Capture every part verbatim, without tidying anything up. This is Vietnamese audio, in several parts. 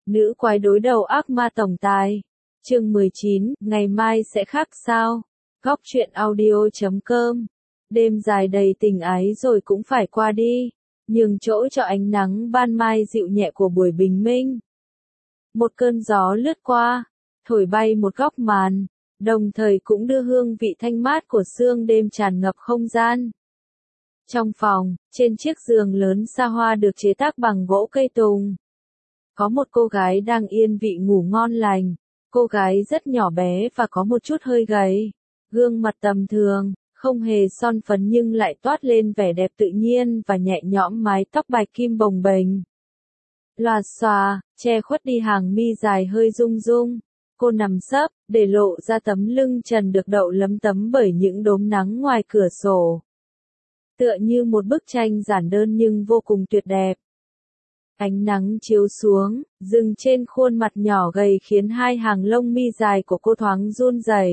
Nữ quái đối đầu ác ma tổng tài. Chương mười chín, ngày mai sẽ khác sao? Góc truyện audio chấm com. Đêm dài đầy tình ái rồi cũng phải qua đi, nhường chỗ cho ánh nắng ban mai dịu nhẹ của buổi bình minh. Một cơn gió lướt qua, thổi bay một góc màn, đồng thời cũng đưa hương vị thanh mát của sương đêm tràn ngập không gian. Trong phòng, trên chiếc giường lớn xa hoa được chế tác bằng gỗ cây tùng, có một cô gái đang yên vị ngủ ngon lành. Cô gái rất nhỏ bé và có một chút hơi gầy, gương mặt tầm thường, không hề son phấn nhưng lại toát lên vẻ đẹp tự nhiên và nhẹ nhõm, mái tóc bạch kim bồng bềnh lòa xòa, che khuất đi hàng mi dài hơi rung rung. Cô nằm sấp, để lộ ra tấm lưng trần được đậu lấm tấm bởi những đốm nắng ngoài cửa sổ. Tựa như một bức tranh giản đơn nhưng vô cùng tuyệt đẹp. Ánh nắng chiếu xuống, dừng trên khuôn mặt nhỏ gầy khiến hai hàng lông mi dài của cô thoáng run rẩy.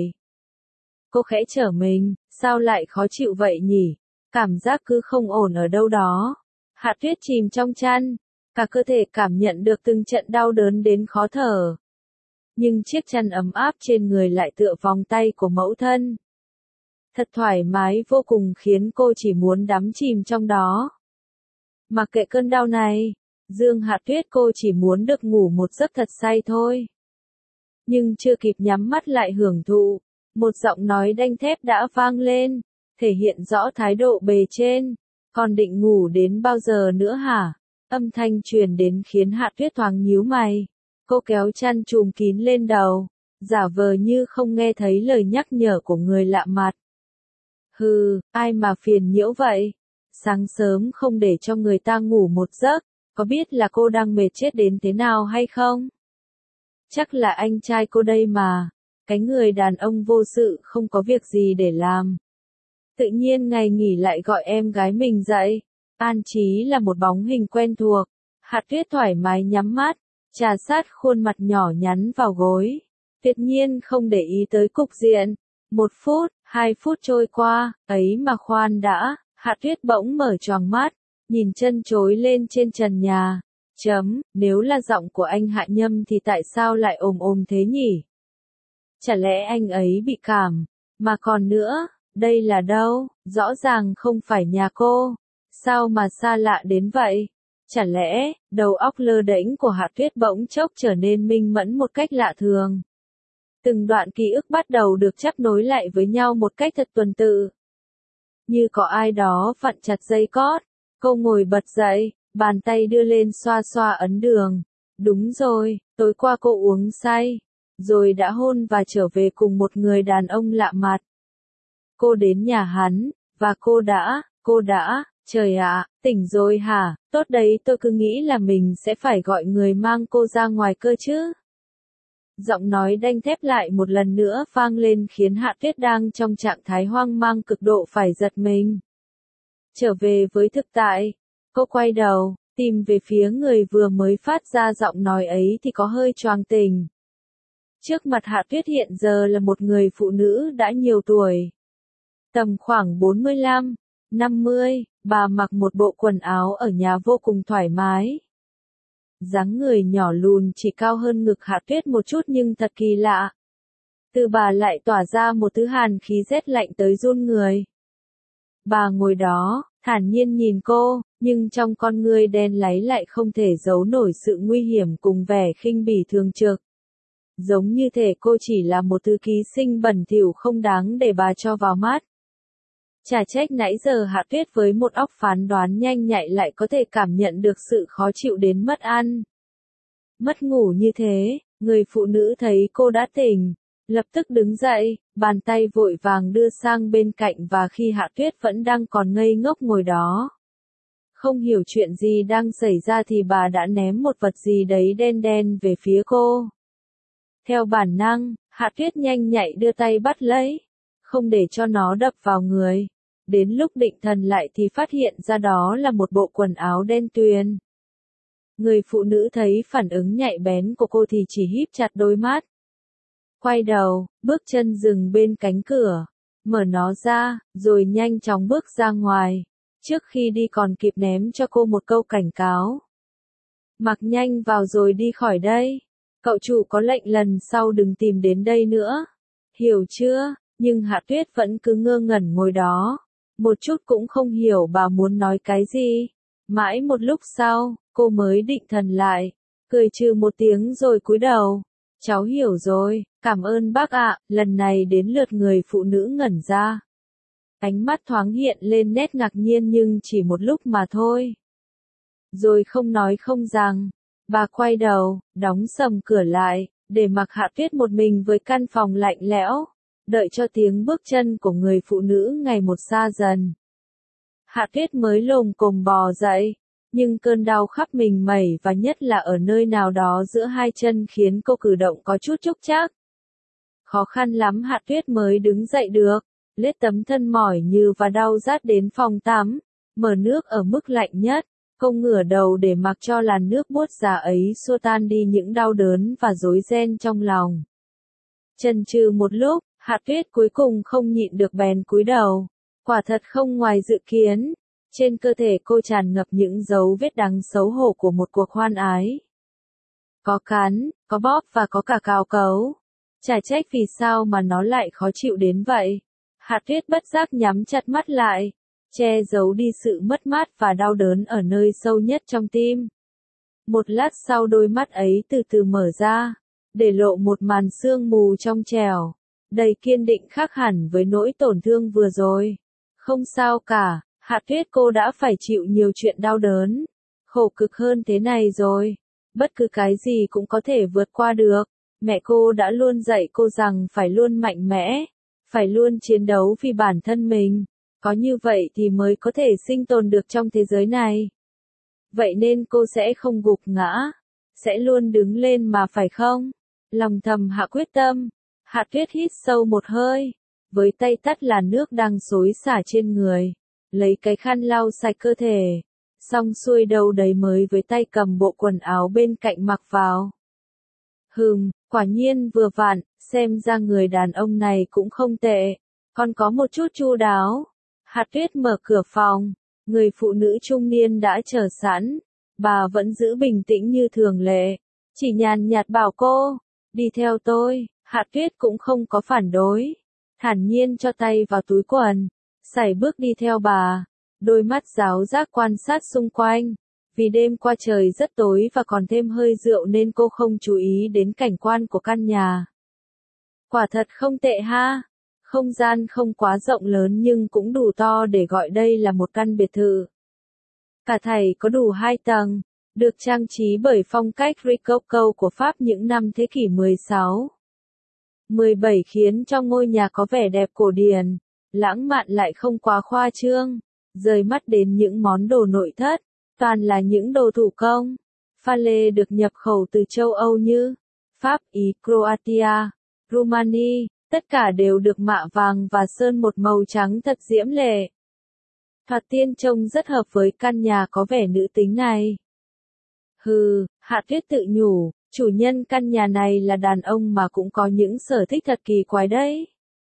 Cô khẽ trở mình, sao lại khó chịu vậy nhỉ? Cảm giác cứ không ổn ở đâu đó. Hạ Tuyết chìm trong chăn, cả cơ thể cảm nhận được từng trận đau đớn đến khó thở. Nhưng chiếc chăn ấm áp trên người lại tựa vòng tay của mẫu thân. Thật thoải mái vô cùng khiến cô chỉ muốn đắm chìm trong đó. Mặc kệ cơn đau này, Dương Hạ Tuyết cô chỉ muốn được ngủ một giấc thật say thôi. Nhưng chưa kịp nhắm mắt lại hưởng thụ, một giọng nói đanh thép đã vang lên, thể hiện rõ thái độ bề trên. Còn định ngủ đến bao giờ nữa hả? Âm thanh truyền đến khiến Hạ Tuyết thoáng nhíu mày. Cô kéo chăn trùm kín lên đầu, giả vờ như không nghe thấy lời nhắc nhở của người lạ mặt. Hừ, ai mà phiền nhiễu vậy? Sáng sớm không để cho người ta ngủ một giấc, có biết là cô đang mệt chết đến thế nào hay không? Chắc là anh trai cô đây mà, cái người đàn ông vô sự không có việc gì để làm. Tự nhiên ngày nghỉ lại gọi em gái mình dậy. An Chí là một bóng hình quen thuộc. Hạ Tuyết thoải mái nhắm mắt, trà sát khuôn mặt nhỏ nhắn vào gối. Tuyệt nhiên không để ý tới cục diện. Một phút, hai phút trôi qua, ấy mà khoan đã, Hạ Tuyết bỗng mở choàng mắt, nhìn chân chối lên trên trần nhà. Chấm, nếu là giọng của anh Hạ Nhâm thì tại sao lại ồm ồm thế nhỉ? Chả lẽ anh ấy bị cảm? Mà còn nữa, đây là đâu? Rõ ràng không phải nhà cô. Sao mà xa lạ đến vậy? Chả lẽ, đầu óc lơ đễnh của Hạ Tuyết bỗng chốc trở nên minh mẫn một cách lạ thường. Từng đoạn ký ức bắt đầu được chắp nối lại với nhau một cách thật tuần tự. Như có ai đó vặn chặt dây cót. Cô ngồi bật dậy, bàn tay đưa lên xoa xoa ấn đường. Đúng rồi, tối qua cô uống say, rồi đã hôn và trở về cùng một người đàn ông lạ mặt. Cô đến nhà hắn, và cô đã, cô đã, trời ạ, tỉnh rồi hả? Tốt đấy, tôi cứ nghĩ là mình sẽ phải gọi người mang cô ra ngoài cơ chứ. Giọng nói đanh thép lại một lần nữa vang lên khiến Hạ Tuyết đang trong trạng thái hoang mang cực độ phải giật mình. Trở về với thực tại, cô quay đầu, tìm về phía người vừa mới phát ra giọng nói ấy thì có hơi choàng tỉnh. Trước mặt Hạ Tuyết hiện giờ là một người phụ nữ đã nhiều tuổi. Tầm khoảng bốn mươi lăm, năm mươi, bà mặc một bộ quần áo ở nhà vô cùng thoải mái. Dáng người nhỏ lùn chỉ cao hơn ngực Hạ Tuyết một chút nhưng thật kỳ lạ. Từ bà lại tỏa ra một thứ hàn khí rét lạnh tới run người. Bà ngồi đó, thản nhiên nhìn cô, nhưng trong con ngươi đen láy lại không thể giấu nổi sự nguy hiểm cùng vẻ khinh bỉ thường trực. Giống như thể cô chỉ là một thứ ký sinh bẩn thỉu không đáng để bà cho vào mắt. Chả trách nãy giờ Hạ Tuyết với một óc phán đoán nhanh nhạy lại có thể cảm nhận được sự khó chịu đến mất ăn, mất ngủ như thế. Người phụ nữ thấy cô đã tỉnh, lập tức đứng dậy, bàn tay vội vàng đưa sang bên cạnh và khi Hạ Tuyết vẫn đang còn ngây ngốc ngồi đó, không hiểu chuyện gì đang xảy ra thì bà đã ném một vật gì đấy đen đen về phía cô. Theo bản năng, Hạ Tuyết nhanh nhạy đưa tay bắt lấy, không để cho nó đập vào người. Đến lúc định thần lại thì phát hiện ra đó là một bộ quần áo đen tuyền. Người phụ nữ thấy phản ứng nhạy bén của cô thì chỉ híp chặt đôi mắt. Quay đầu, bước chân dừng bên cánh cửa, mở nó ra, rồi nhanh chóng bước ra ngoài. Trước khi đi còn kịp ném cho cô một câu cảnh cáo. Mặc nhanh vào rồi đi khỏi đây. Cậu chủ có lệnh lần sau đừng tìm đến đây nữa. Hiểu chưa? Nhưng Hạ Tuyết vẫn cứ ngơ ngẩn ngồi đó. Một chút cũng không hiểu bà muốn nói cái gì. Mãi một lúc sau, cô mới định thần lại. Cười trừ một tiếng rồi cúi đầu. Cháu hiểu rồi, cảm ơn bác ạ. Lần này đến lượt người phụ nữ ngẩn ra. Ánh mắt thoáng hiện lên nét ngạc nhiên nhưng chỉ một lúc mà thôi. Rồi không nói không rằng, bà quay đầu, đóng sầm cửa lại, để mặc Hạ Tuyết một mình với căn phòng lạnh lẽo, đợi cho tiếng bước chân của người phụ nữ ngày một xa dần. Hạ Tuyết mới lồm cồm bò dậy, nhưng cơn đau khắp mình mẩy và nhất là ở nơi nào đó giữa hai chân khiến cô cử động có chút chúc chác. Khó khăn lắm Hạ Tuyết mới đứng dậy được, lết tấm thân mỏi như và đau rát đến phòng tắm, mở nước ở mức lạnh nhất. Cô ngửa đầu để mặc cho làn nước buốt giá ấy xua tan đi những đau đớn và rối ren trong lòng. Chần chừ một lúc, Hạ Tuyết cuối cùng không nhịn được bèn cúi đầu. Quả thật không ngoài dự kiến, trên cơ thể cô tràn ngập những dấu vết đáng xấu hổ của một cuộc hoan ái. Có cắn, có bóp và có cả cào cấu. Chả trách vì sao mà nó lại khó chịu đến vậy. Hạ Tuyết bất giác nhắm chặt mắt lại, che giấu đi sự mất mát và đau đớn ở nơi sâu nhất trong tim. Một lát sau đôi mắt ấy từ từ mở ra, để lộ một màn sương mù trong trẻo, đầy kiên định khác hẳn với nỗi tổn thương vừa rồi. Không sao cả, Hạ Tuyết cô đã phải chịu nhiều chuyện đau đớn, khổ cực hơn thế này rồi. Bất cứ cái gì cũng có thể vượt qua được. Mẹ cô đã luôn dạy cô rằng phải luôn mạnh mẽ, phải luôn chiến đấu vì bản thân mình. Có như vậy thì mới có thể sinh tồn được trong thế giới này. Vậy nên cô sẽ không gục ngã, sẽ luôn đứng lên mà phải không? Lòng thầm hạ quyết tâm. Hạ Tuyết hít sâu một hơi, với tay tắt làn nước đang xối xả trên người, lấy cái khăn lau sạch cơ thể, xong xuôi đầu đầy mới với tay cầm bộ quần áo bên cạnh mặc vào. Hừm, quả nhiên vừa vặn, xem ra người đàn ông này cũng không tệ, còn có một chút chu đáo. Hạ Tuyết mở cửa phòng, người phụ nữ trung niên đã chờ sẵn, bà vẫn giữ bình tĩnh như thường lệ, chỉ nhàn nhạt bảo cô, đi theo tôi. Hạ Tuyết cũng không có phản đối, thản nhiên cho tay vào túi quần, sải bước đi theo bà, đôi mắt giáo giác quan sát xung quanh. Vì đêm qua trời rất tối và còn thêm hơi rượu nên cô không chú ý đến cảnh quan của căn nhà. Quả thật không tệ ha. Không gian không quá rộng lớn nhưng cũng đủ to để gọi đây là một căn biệt thự. Cả thảy có đủ hai tầng, được trang trí bởi phong cách Rococo của Pháp những năm thế kỷ mười sáu. mười bảy khiến cho ngôi nhà có vẻ đẹp cổ điển, lãng mạn lại không quá khoa trương. Rời mắt đến những món đồ nội thất, toàn là những đồ thủ công, pha lê được nhập khẩu từ châu Âu như Pháp, Ý, Croatia, Rumani, tất cả đều được mạ vàng và sơn một màu trắng thật diễm lệ. Thoạt tiên trông rất hợp với căn nhà có vẻ nữ tính này. Hừ, Hạ Tuyết tự nhủ, chủ nhân căn nhà này là đàn ông mà cũng có những sở thích thật kỳ quái đấy.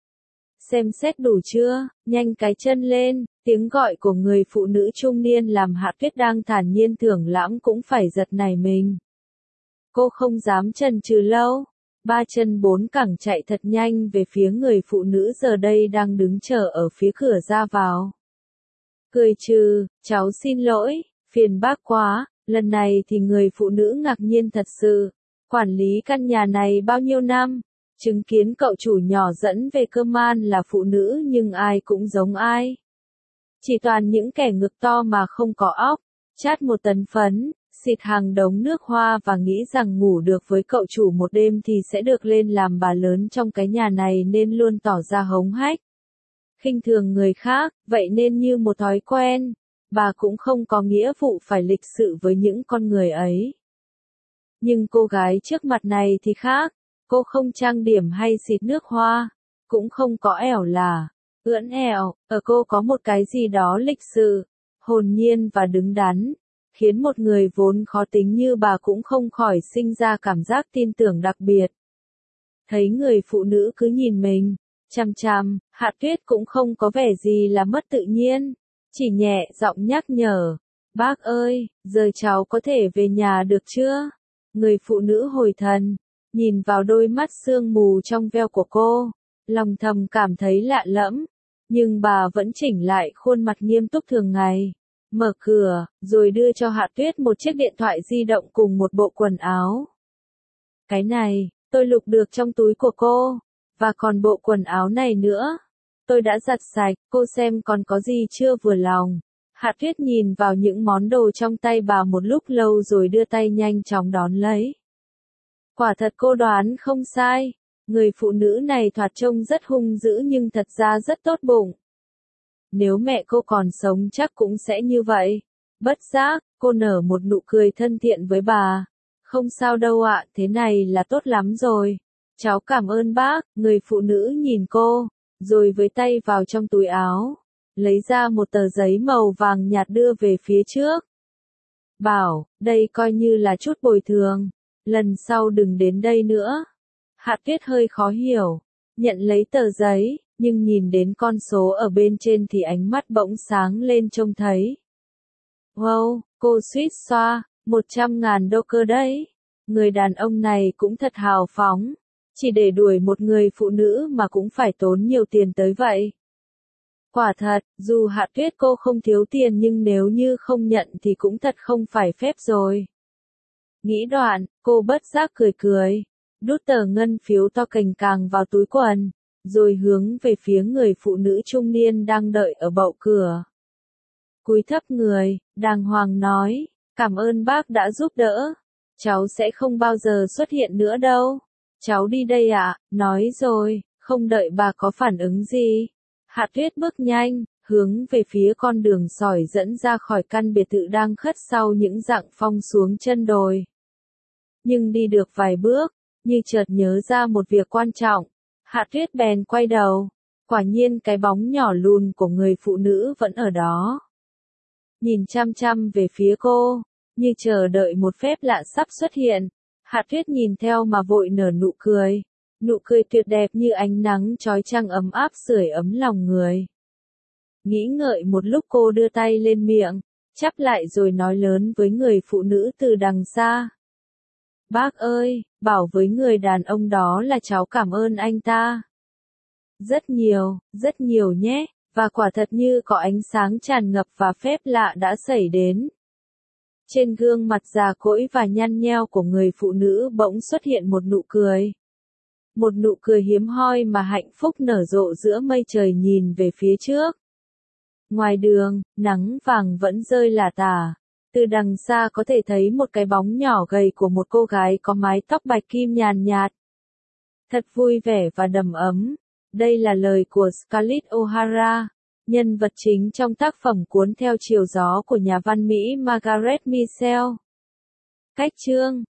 Xem xét đủ chưa, nhanh cái chân lên, tiếng gọi của người phụ nữ trung niên làm Hạ Tuyết đang thản nhiên thưởng lãm cũng phải giật nảy mình. Cô không dám chần chừ lâu, ba chân bốn cẳng chạy thật nhanh về phía người phụ nữ giờ đây đang đứng chờ ở phía cửa ra vào. Cười trừ, cháu xin lỗi, phiền bác quá, lần này thì người phụ nữ ngạc nhiên thật sự. Quản lý căn nhà này bao nhiêu năm? Chứng kiến cậu chủ nhỏ dẫn về cơm man là phụ nữ nhưng ai cũng giống ai. Chỉ toàn những kẻ ngực to mà không có óc, chát một tấn phấn, xịt hàng đống nước hoa và nghĩ rằng ngủ được với cậu chủ một đêm thì sẽ được lên làm bà lớn trong cái nhà này nên luôn tỏ ra hống hách. Khinh thường người khác, vậy nên như một thói quen, bà cũng không có nghĩa vụ phải lịch sự với những con người ấy. Nhưng cô gái trước mặt này thì khác. Cô không trang điểm hay xịt nước hoa, cũng không có ẻo là, ưỡn ẻo, ở cô có một cái gì đó lịch sự, hồn nhiên và đứng đắn, khiến một người vốn khó tính như bà cũng không khỏi sinh ra cảm giác tin tưởng đặc biệt. Thấy người phụ nữ cứ nhìn mình, chằm chằm, Hạ Tuyết cũng không có vẻ gì là mất tự nhiên, chỉ nhẹ giọng nhắc nhở, Bác ơi, giờ cháu có thể về nhà được chưa? Người phụ nữ hồi thần, nhìn vào đôi mắt sương mù trong veo của cô, lòng thầm cảm thấy lạ lẫm, nhưng bà vẫn chỉnh lại khuôn mặt nghiêm túc thường ngày, mở cửa, rồi đưa cho Hạ Tuyết một chiếc điện thoại di động cùng một bộ quần áo. Cái này, tôi lục được trong túi của cô, và còn bộ quần áo này nữa. Tôi đã giặt sạch, cô xem còn có gì chưa vừa lòng. Hạ Tuyết nhìn vào những món đồ trong tay bà một lúc lâu rồi đưa tay nhanh chóng đón lấy. Quả thật cô đoán không sai, người phụ nữ này thoạt trông rất hung dữ nhưng thật ra rất tốt bụng. Nếu mẹ cô còn sống chắc cũng sẽ như vậy. Bất giác, cô nở một nụ cười thân thiện với bà. Không sao đâu ạ, thế này là tốt lắm rồi. Cháu cảm ơn bác, người phụ nữ nhìn cô, rồi với tay vào trong túi áo, lấy ra một tờ giấy màu vàng nhạt đưa về phía trước. Bảo, đây coi như là chút bồi thường, lần sau đừng đến đây nữa. Hạ Tuyết hơi khó hiểu, nhận lấy tờ giấy, nhưng nhìn đến con số ở bên trên thì ánh mắt bỗng sáng lên trông thấy. Wow, cô suýt xoa, một trăm ngàn đô cơ đấy. Người đàn ông này cũng thật hào phóng, chỉ để đuổi một người phụ nữ mà cũng phải tốn nhiều tiền tới vậy. Quả thật, dù Hạ Tuyết cô không thiếu tiền nhưng nếu như không nhận thì cũng thật không phải phép rồi. Nghĩ đoạn, cô bất giác cười cười, đút tờ ngân phiếu to cành càng vào túi quần, rồi hướng về phía người phụ nữ trung niên đang đợi ở bậu cửa. Cúi thấp người, đàng hoàng nói, cảm ơn bác đã giúp đỡ. Cháu sẽ không bao giờ xuất hiện nữa đâu. Cháu đi đây ạ, nói rồi, không đợi bà có phản ứng gì. Hạ Tuyết bước nhanh, hướng về phía con đường sỏi dẫn ra khỏi căn biệt thự đang khất sau những rặng phong xuống chân đồi. Nhưng đi được vài bước, như chợt nhớ ra một việc quan trọng, Hạ Tuyết bèn quay đầu, quả nhiên cái bóng nhỏ lùn của người phụ nữ vẫn ở đó. Nhìn chăm chăm về phía cô, như chờ đợi một phép lạ sắp xuất hiện, Hạ Tuyết nhìn theo mà vội nở nụ cười, nụ cười tuyệt đẹp như ánh nắng chói chang ấm áp sưởi ấm lòng người. Nghĩ ngợi một lúc cô đưa tay lên miệng, chắp lại rồi nói lớn với người phụ nữ từ đằng xa. Bác ơi, bảo với người đàn ông đó là cháu cảm ơn anh ta. Rất nhiều, rất nhiều nhé, và quả thật như có ánh sáng tràn ngập và phép lạ đã xảy đến. Trên gương mặt già cỗi và nhăn nheo của người phụ nữ bỗng xuất hiện một nụ cười. Một nụ cười hiếm hoi mà hạnh phúc nở rộ giữa mây trời nhìn về phía trước. Ngoài đường, nắng vàng vẫn rơi lả tả. Từ đằng xa có thể thấy một cái bóng nhỏ gầy của một cô gái có mái tóc bạch kim nhàn nhạt. Thật vui vẻ và đầm ấm. Đây là lời của Scarlett O'Hara, nhân vật chính trong tác phẩm Cuốn theo chiều gió của nhà văn Mỹ Margaret Mitchell. Cách chương